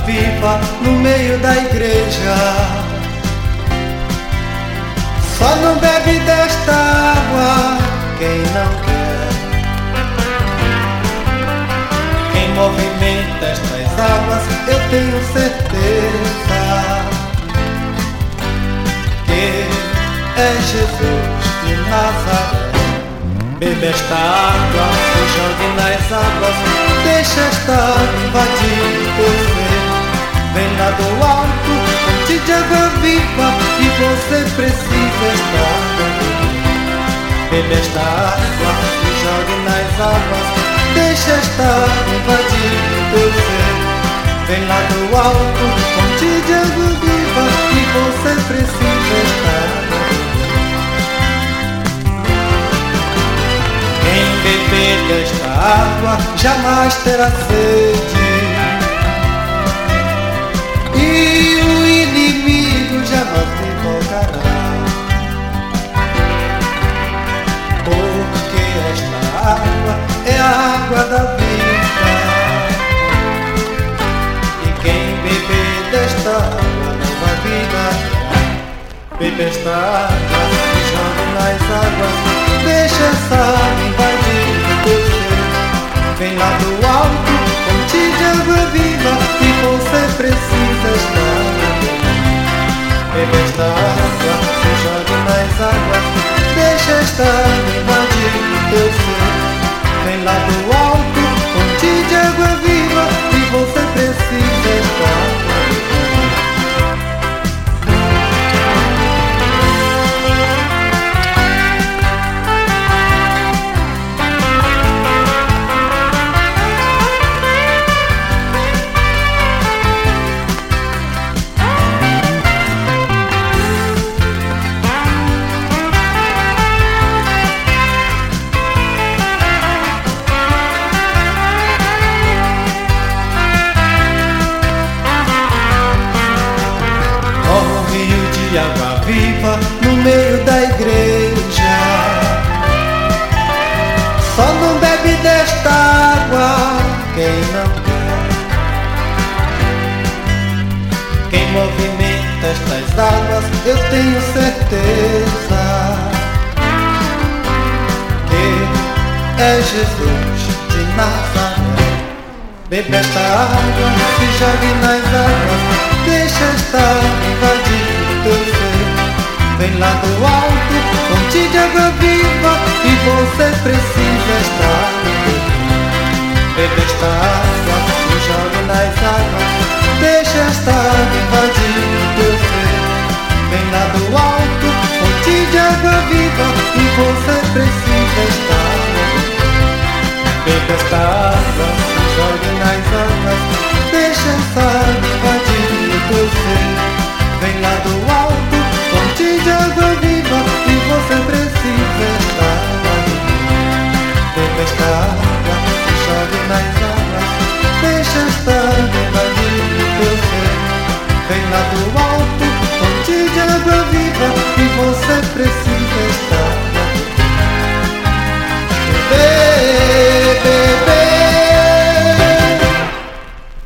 viva no meio da igreja. Só não bebe desta água quem não quer. Quem movimenta estas águas, eu tenho certeza que é Jesus de Nazaré. Bebe esta água, se jogue nas águas, deixa esta água invadir teu ser. Vem lá do alto, fonte de água viva, e você precisa estar. Bebe esta água, se jogue nas águas, deixa esta água invadir teu ser. Vem lá do alto, fonte de água viva, e você precisa estar. Quem beber desta água jamais terá sede, e o inimigo jamais lhe tocará. Porque esta água é a água da vida, e quem beber desta água nova vida terá. Bebe esta água, se joga nas águas, deixa essa água invadir teu ser. Vem lá do alto, fonte de água viva, e você precisa estar. Bebe esta água, se jogue nas águas, deixa esta água invadir teu ser. Vem lá do alto, fonte de água viva, e você precisa estar. De água viva no meio da igreja. Só não bebe desta água quem não quer. Quem movimenta estas águas, eu tenho certeza que é Jesus de Nazaré. Bebe esta água, se jogue nas águas, deixa esta água invadir teu ser. Vem lá do alto, fonte de água viva, e você precisa estar. Bebe esta água, se jogue nas águas, deixa esta